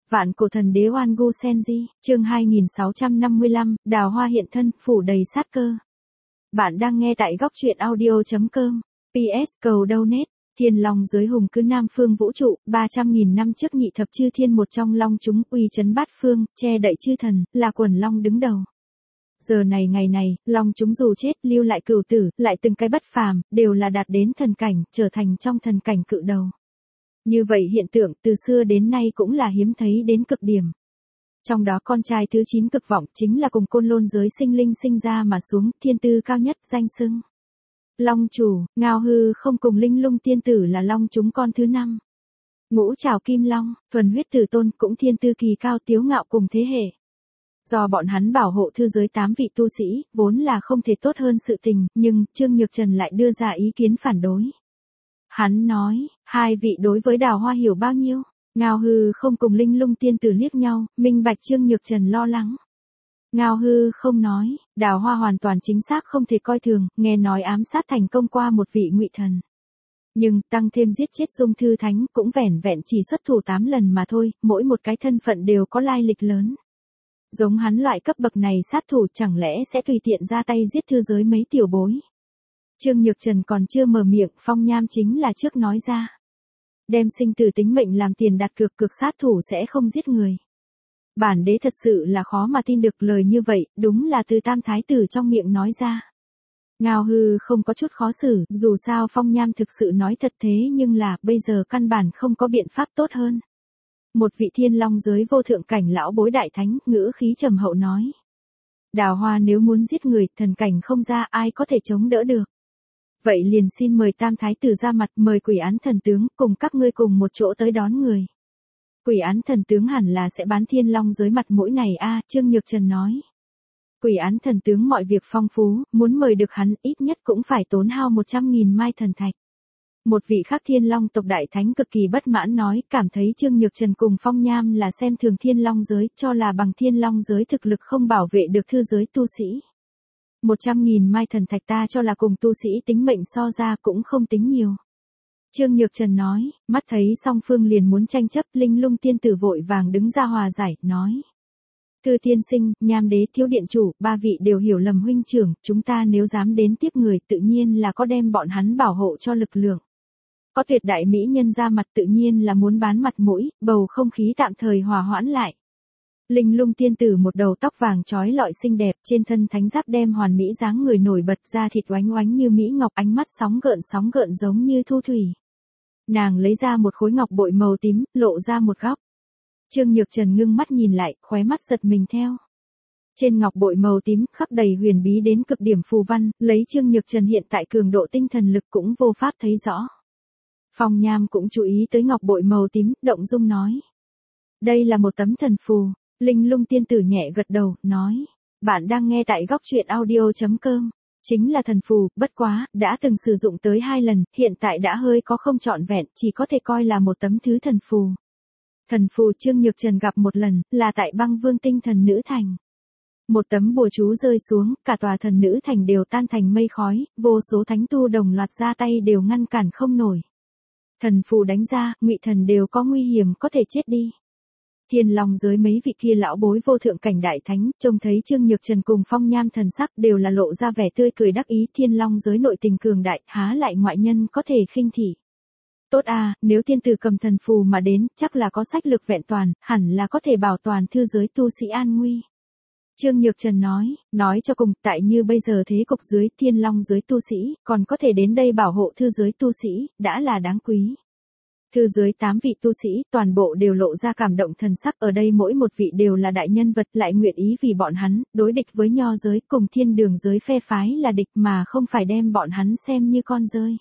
Vạn cổ thần đế Oan Gu Senji, chương 2655, đào hoa hiện thân, phủ đầy sát cơ. Bạn đang nghe tại góc truyện audio.com. PS cầu donate. Thiên long giới hùng cứ Nam Phương vũ trụ, 300.000 năm trước nhị thập chư thiên một trong long chúng uy chấn bát phương, che đậy chư thần, là quần long đứng đầu. Giờ này ngày này, long chúng dù chết lưu lại cửu tử, lại từng cái bất phàm, đều là đạt đến thần cảnh, trở thành trong thần cảnh cự đầu. Như vậy hiện tượng từ xưa đến nay cũng là hiếm thấy đến cực điểm. Trong đó con trai thứ 9 cực vọng chính là cùng côn lôn giới sinh linh sinh ra mà xuống, thiên tư cao nhất danh xưng long chủ. Ngao hư không cùng linh lung tiên tử là long chúng con thứ 5. Ngũ trảo kim long, thuần huyết tử tôn cũng thiên tư kỳ cao tiếu ngạo cùng thế hệ. Do bọn hắn bảo hộ thư giới 8 vị tu sĩ, vốn là không thể tốt hơn sự tình, nhưng Trương Nhược Trần lại đưa ra ý kiến phản đối. Hắn nói, hai vị đối với đào hoa hiểu bao nhiêu? Ngao hư không cùng linh lung tiên tử liếc nhau, minh bạch Trương Nhược Trần lo lắng. Ngao hư không nói, đào hoa hoàn toàn chính xác không thể coi thường, nghe nói ám sát thành công qua một vị ngụy thần. Nhưng, tăng thêm giết chết Dung Thư Thánh cũng vẻn vẹn chỉ xuất thủ 8 lần mà thôi, mỗi một cái thân phận đều có lai lịch lớn. Giống hắn loại cấp bậc này sát thủ chẳng lẽ sẽ tùy tiện ra tay giết thư giới mấy tiểu bối. Trương Nhược Trần còn chưa mở miệng, Phong Nham chính là trước nói ra. Đem sinh tử tính mệnh làm tiền đặt cược, cực sát thủ sẽ không giết người. Bản đế thật sự là khó mà tin được lời như vậy, đúng là từ Tam Thái Tử trong miệng nói ra. Ngao hư không có chút khó xử, dù sao Phong Nham thực sự nói thật thế nhưng là bây giờ căn bản không có biện pháp tốt hơn. Một vị thiên long giới vô thượng cảnh lão bối đại thánh, ngữ khí trầm hậu nói. Đào hoa nếu muốn giết người, thần cảnh không ra ai có thể chống đỡ được. Vậy liền xin mời Tam Thái Tử ra mặt, mời Quỷ Án Thần Tướng cùng các ngươi cùng một chỗ tới đón người. Quỷ Án Thần Tướng hẳn là sẽ bán thiên long giới mặt mũi này a, Trương Nhược Trần nói. Quỷ Án Thần Tướng mọi việc phong phú, muốn mời được hắn ít nhất cũng phải tốn hao 100.000 mai thần thạch. Một vị khác thiên long tộc đại thánh cực kỳ bất mãn nói, cảm thấy Trương Nhược Trần cùng Phong Nham là xem thường thiên long giới, cho là bằng thiên long giới thực lực không bảo vệ được thư giới tu sĩ. 100.000 mai thần thạch ta cho là cùng tu sĩ tính mệnh so ra cũng không tính nhiều. Trương Nhược Trần nói, mắt thấy song phương liền muốn tranh chấp, linh lung tiên tử vội vàng đứng ra hòa giải, nói. Thư tiên sinh, Nham đế, thiếu điện chủ, ba vị đều hiểu lầm huynh trưởng, chúng ta nếu dám đến tiếp người tự nhiên là có đem bọn hắn bảo hộ cho lực lượng. Có tuyệt đại mỹ nhân ra mặt tự nhiên là muốn bán mặt mũi, bầu không khí tạm thời hòa hoãn lại. Linh lung tiên tử một đầu tóc vàng trói lọi xinh đẹp, trên thân thánh giáp đem hoàn mỹ dáng người nổi bật, da thịt oánh oánh như mỹ ngọc, ánh mắt sóng gợn giống như thu thủy. Nàng lấy ra một khối ngọc bội màu tím, lộ ra một góc. Trương Nhược Trần ngưng mắt nhìn lại, khóe mắt giật mình theo. Trên ngọc bội màu tím khắc đầy huyền bí đến cực điểm phù văn, lấy Trương Nhược Trần hiện tại cường độ tinh thần lực cũng vô pháp thấy rõ. Phong Nham cũng chú ý tới ngọc bội màu tím, động dung nói. Đây là một tấm thần phù. Linh lung tiên tử nhẹ gật đầu, nói. Bạn đang nghe tại góc truyện audio.com. Chính là thần phù, bất quá, đã từng sử dụng tới 2 lần, hiện tại đã hơi có không trọn vẹn, chỉ có thể coi là một tấm thứ thần phù. Thần phù Trương Nhược Trần gặp một lần, là tại Băng Vương tinh thần nữ thành. Một tấm bùa chú rơi xuống, cả tòa thần nữ thành đều tan thành mây khói, vô số thánh tu đồng loạt ra tay đều ngăn cản không nổi. Thần phù đánh ra, ngụy thần đều có nguy hiểm có thể chết đi. Thiên long giới mấy vị kia lão bối vô thượng cảnh đại thánh, trông thấy Trương Nhược Trần cùng Phong Nham thần sắc đều là lộ ra vẻ tươi cười đắc ý, thiên long giới nội tình cường đại, há lại ngoại nhân có thể khinh thị. Tốt à, nếu tiên tử cầm thần phù mà đến, chắc là có sách lược vẹn toàn, hẳn là có thể bảo toàn thư giới tu sĩ an nguy. Trương Nhược Trần nói cho cùng, tại như bây giờ thế cục dưới thiên long giới tu sĩ, còn có thể đến đây bảo hộ thư giới tu sĩ, đã là đáng quý. Thư giới 8 vị tu sĩ, toàn bộ đều lộ ra cảm động thần sắc, ở đây mỗi một vị đều là đại nhân vật, lại nguyện ý vì bọn hắn, đối địch với nho giới, cùng thiên đường giới phe phái là địch mà không phải đem bọn hắn xem như con rơi.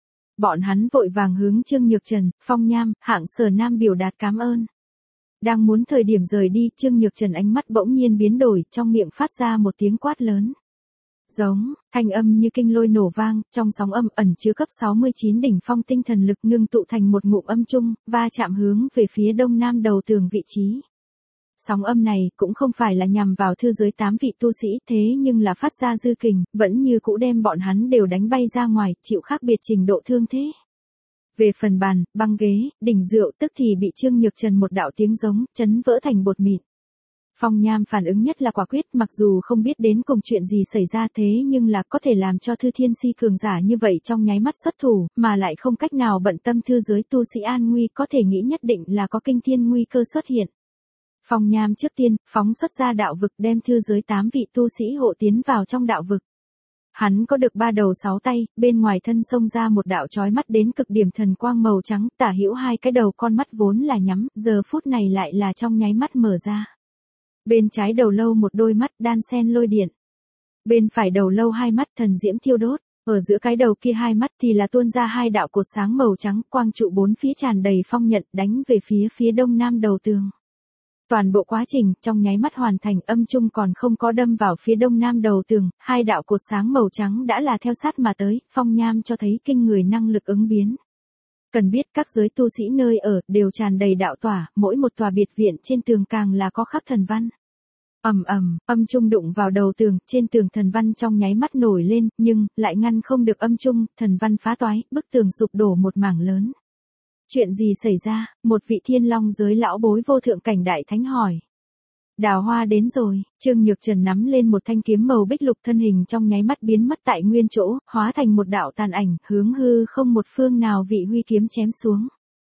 Bọn hắn vội vàng hướng Trương Nhược Trần, Phong Nham, Hạng Sở Nam biểu đạt cảm ơn. Đang muốn thời điểm rời đi, Trương Nhược Trần ánh mắt bỗng nhiên biến đổi, trong miệng phát ra một tiếng quát lớn. Giống, thanh âm như kinh lôi nổ vang, trong sóng âm ẩn chứa cấp 69 đỉnh phong tinh thần lực ngưng tụ thành một ngụm âm trung, va chạm hướng về phía đông nam đầu tường vị trí. Sóng âm này cũng không phải là nhằm vào thư giới 8 vị tu sĩ, thế nhưng là phát ra dư kình, vẫn như cũ đem bọn hắn đều đánh bay ra ngoài, chịu khác biệt trình độ thương thế. Về phần bàn, băng ghế, đỉnh rượu tức thì bị Trương Nhược Trần một đạo tiếng giống, chấn vỡ thành bột mịn. Phong Nham phản ứng nhất là quả quyết, mặc dù không biết đến cùng chuyện gì xảy ra thế nhưng là có thể làm cho Thư Thiên Si cường giả như vậy trong nháy mắt xuất thủ, mà lại không cách nào bận tâm thư giới tu sĩ an nguy, có thể nghĩ nhất định là có kinh thiên nguy cơ xuất hiện. Phong Nham trước tiên, phóng xuất ra đạo vực đem thư giới 8 vị tu sĩ hộ tiến vào trong đạo vực. Hắn có được 3 đầu 6 tay, bên ngoài thân xông ra một đạo chói mắt đến cực điểm thần quang màu trắng, tả hữu hai cái đầu con mắt vốn là nhắm, giờ phút này lại là trong nháy mắt mở ra. Bên trái đầu lâu một đôi mắt đan sen lôi điện. Bên phải đầu lâu hai mắt thần diễm thiêu đốt, ở giữa cái đầu kia hai mắt thì là tuôn ra hai đạo cột sáng màu trắng, quang trụ bốn phía tràn đầy phong nhận đánh về phía đông nam đầu tường. Toàn bộ quá trình trong nháy mắt hoàn thành, âm trung còn không có đâm vào phía đông nam đầu tường, hai đạo cột sáng màu trắng đã là theo sát mà tới, Phong Nham cho thấy kinh người năng lực ứng biến. Cần biết các giới tu sĩ nơi ở đều tràn đầy đạo tỏa, mỗi một tòa biệt viện trên tường càng là có khắc thần văn. Ầm ầm, âm trung đụng vào đầu tường, trên tường thần văn trong nháy mắt nổi lên, nhưng lại ngăn không được âm trung, thần văn phá toái, bức tường sụp đổ một mảng lớn. Chuyện gì xảy ra? Một vị thiên long giới lão bối vô thượng cảnh đại thánh hỏi. Đào Hoa đến rồi, Trương Nhược Trần nắm lên một thanh kiếm màu bích lục, thân hình trong nháy mắt biến mất tại nguyên chỗ, hóa thành một đạo tàn ảnh, hướng hư không một phương nào vị huy kiếm chém xuống.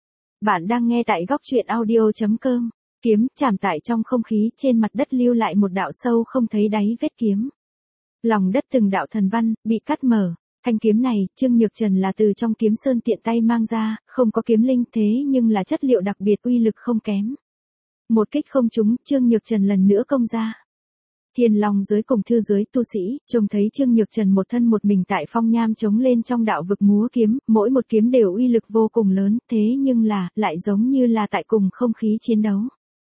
Bạn đang nghe tại góc truyện audio.com, kiếm chạm tại trong không khí, trên mặt đất lưu lại một đạo sâu không thấy đáy vết kiếm. Lòng đất từng đạo thần văn, bị cắt mở. Thanh kiếm này, Trương Nhược Trần là từ trong kiếm sơn tiện tay mang ra, không có kiếm linh thế nhưng là chất liệu đặc biệt, uy lực không kém. Một kích không trúng, Trương Nhược Trần lần nữa công ra. Thiên Long giới cùng thư giới tu sĩ, trông thấy Trương Nhược Trần một thân một mình tại Phong Nham chống lên trong đạo vực múa kiếm, mỗi một kiếm đều uy lực vô cùng lớn, thế nhưng là, lại giống như là tại cùng không khí chiến đấu.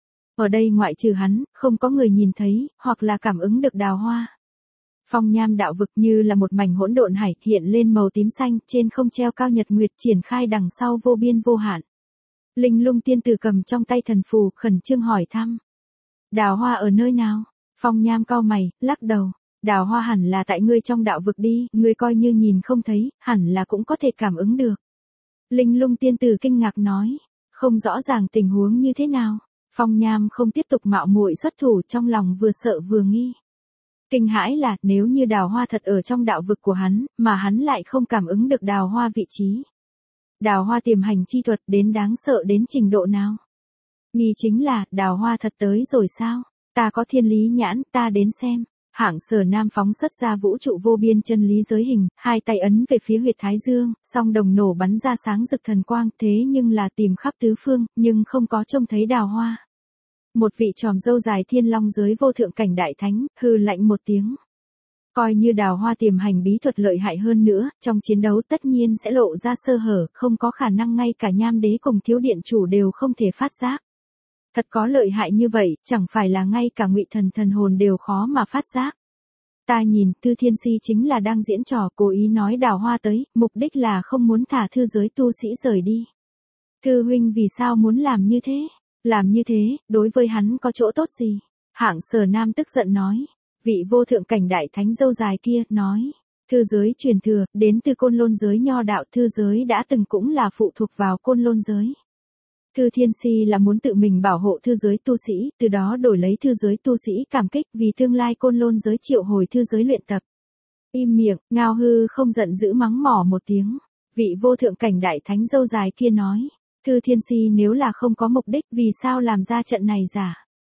Ở đây ngoại trừ hắn, không có người nhìn thấy, hoặc là cảm ứng được Đào Hoa. Phong Nham đạo vực như là một mảnh hỗn độn hải, hiện lên màu tím xanh, trên không treo cao nhật nguyệt, triển khai đằng sau vô biên vô hạn. Linh Lung tiên tử cầm trong tay thần phù, khẩn trương hỏi thăm. Đào Hoa ở nơi nào? Phong Nham cau mày, lắc đầu. Đào Hoa hẳn là tại ngươi trong đạo vực đi, ngươi coi như nhìn không thấy, hẳn là cũng có thể cảm ứng được. Linh Lung tiên tử kinh ngạc nói. Không rõ ràng tình huống như thế nào. Phong Nham không tiếp tục mạo muội xuất thủ, trong lòng vừa sợ vừa nghi. Kinh hãi là, nếu như Đào Hoa thật ở trong đạo vực của hắn, mà hắn lại không cảm ứng được Đào Hoa vị trí. Đào Hoa tiềm hành chi thuật đến đáng sợ đến trình độ nào? Nghi chính là, Đào Hoa thật tới rồi sao? Ta có thiên lý nhãn, ta đến xem. Hạng Sở Nam phóng xuất ra vũ trụ vô biên chân lý giới hình, hai tay ấn về phía huyệt thái dương, song đồng nổ bắn ra sáng rực thần quang, thế nhưng là tìm khắp tứ phương, nhưng không có trông thấy Đào Hoa. Một vị tròm râu dài thiên long giới vô thượng cảnh đại thánh, hừ lạnh một tiếng. Coi như Đào Hoa tiềm hành bí thuật lợi hại hơn nữa, trong chiến đấu tất nhiên sẽ lộ ra sơ hở, không có khả năng ngay cả Nham Đế cùng Thiếu Điện Chủ đều không thể phát giác. Thật có lợi hại như vậy, chẳng phải là ngay cả Ngụy thần hồn đều khó mà phát giác. Ta nhìn, Thư Thiên Si chính là đang diễn trò, cố ý nói Đào Hoa tới, mục đích là không muốn thả thư giới tu sĩ rời đi. Thư huynh vì sao muốn làm như thế? Làm như thế, đối với hắn có chỗ tốt gì? Hạng Sở Nam tức giận nói. Vị vô thượng cảnh đại thánh râu dài kia, nói. Thư giới truyền thừa, đến từ Côn Lôn giới nho đạo, thư giới đã từng cũng là phụ thuộc vào Côn Lôn giới. Thư Thiên Si là muốn tự mình bảo hộ thư giới tu sĩ, từ đó đổi lấy thư giới tu sĩ cảm kích vì tương lai Côn Lôn giới triệu hồi thư giới luyện tập. Im miệng, Ngao Hư không giận dữ mắng mỏ một tiếng. Vị vô thượng cảnh đại thánh râu dài kia nói. Thư Thiên Si nếu là không có mục đích, vì sao làm ra trận này giả?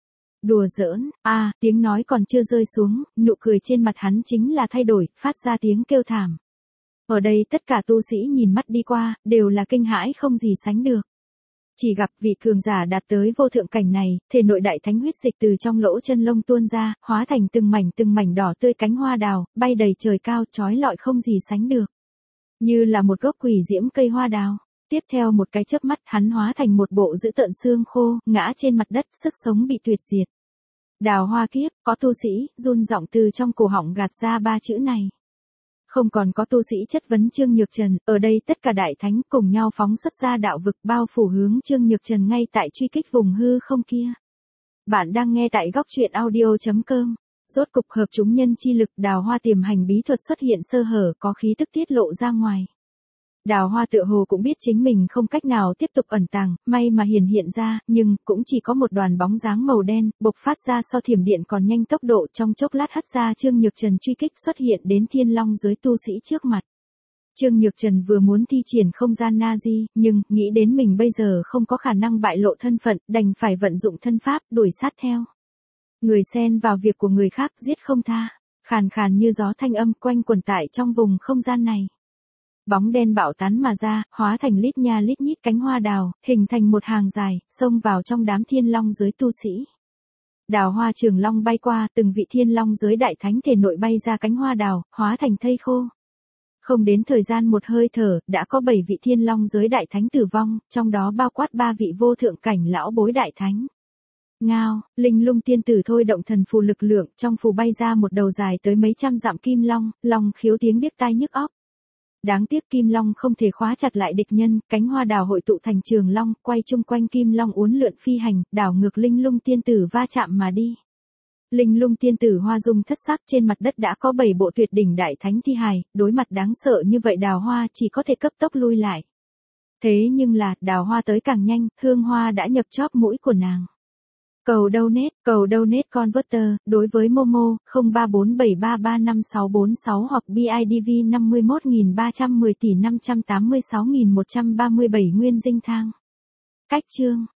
Đùa giỡn, tiếng nói còn chưa rơi xuống, nụ cười trên mặt hắn chính là thay đổi, phát ra tiếng kêu thảm. Ở đây tất cả tu sĩ nhìn mắt đi qua, đều là kinh hãi không gì sánh được. Chỉ gặp vị cường giả đạt tới vô thượng cảnh này, thể nội đại thánh huyết dịch từ trong lỗ chân lông tuôn ra, hóa thành từng mảnh đỏ tươi cánh hoa đào, bay đầy trời cao, chói lọi không gì sánh được. Như là một gốc quỷ diễm cây hoa đào. Tiếp theo một cái chớp mắt, hắn hóa thành một bộ dữ tợn xương khô, ngã trên mặt đất, sức sống bị tuyệt diệt. Đào Hoa kiếp, có tu sĩ, run giọng từ trong cổ họng gạt ra ba chữ này. Không còn có tu sĩ chất vấn Trương Nhược Trần, ở đây tất cả đại thánh cùng nhau phóng xuất ra đạo vực, bao phủ hướng Trương Nhược Trần ngay tại truy kích vùng hư không kia. Bạn đang nghe tại góc truyện audio.com. Rốt cục hợp chúng nhân chi lực, Đào Hoa tiềm hành bí thuật xuất hiện sơ hở, có khí tức tiết lộ ra ngoài. Đào Hoa tựa hồ cũng biết chính mình không cách nào tiếp tục ẩn tàng, may mà hiện ra, nhưng cũng chỉ có một đoàn bóng dáng màu đen, bộc phát ra so thiểm điện còn nhanh tốc độ, trong chốc lát hất ra Trương Nhược Trần truy kích xuất hiện đến Thiên Long giới tu sĩ trước mặt. Trương Nhược Trần vừa muốn thi triển không gian Nazi, nhưng nghĩ đến mình bây giờ không có khả năng bại lộ thân phận, đành phải vận dụng thân pháp đuổi sát theo. Người xen vào việc của người khác giết không tha, khàn khàn như gió thanh âm quanh quẩn tại trong vùng không gian này. Bóng đen bạo tán mà ra, hóa thành lít nha lít nhít cánh hoa đào, hình thành một hàng dài, xông vào trong đám Thiên Long giới tu sĩ. Đào hoa trường long bay qua, từng vị Thiên Long giới đại thánh thể nội bay ra cánh hoa đào, hóa thành thây khô. Không đến thời gian một hơi thở, đã có 7 vị Thiên Long giới đại thánh tử vong, trong đó bao quát 3 vị vô thượng cảnh lão bối đại thánh. Ngao, Linh Lung tiên tử thôi động thần phù lực lượng, trong phù bay ra một đầu dài tới mấy trăm dặm kim long, long khiếu tiếng điếc tai nhức óc. Đáng tiếc kim long không thể khóa chặt lại địch nhân, cánh hoa đào hội tụ thành trường long, quay chung quanh kim long uốn lượn phi hành, đảo ngược Linh Lung tiên tử va chạm mà đi. Linh Lung tiên tử hoa dung thất sắc, trên mặt đất đã có 7 bộ tuyệt đỉnh đại thánh thi hài, đối mặt đáng sợ như vậy Đào Hoa chỉ có thể cấp tốc lui lại. Thế nhưng là, Đào Hoa tới càng nhanh, hương hoa đã nhập chóp mũi của nàng. Cầu donate converter, đối với Momo, 0347335646 hoặc BIDV 51310 tỷ 586.137 nguyên dinh thang. Cách chương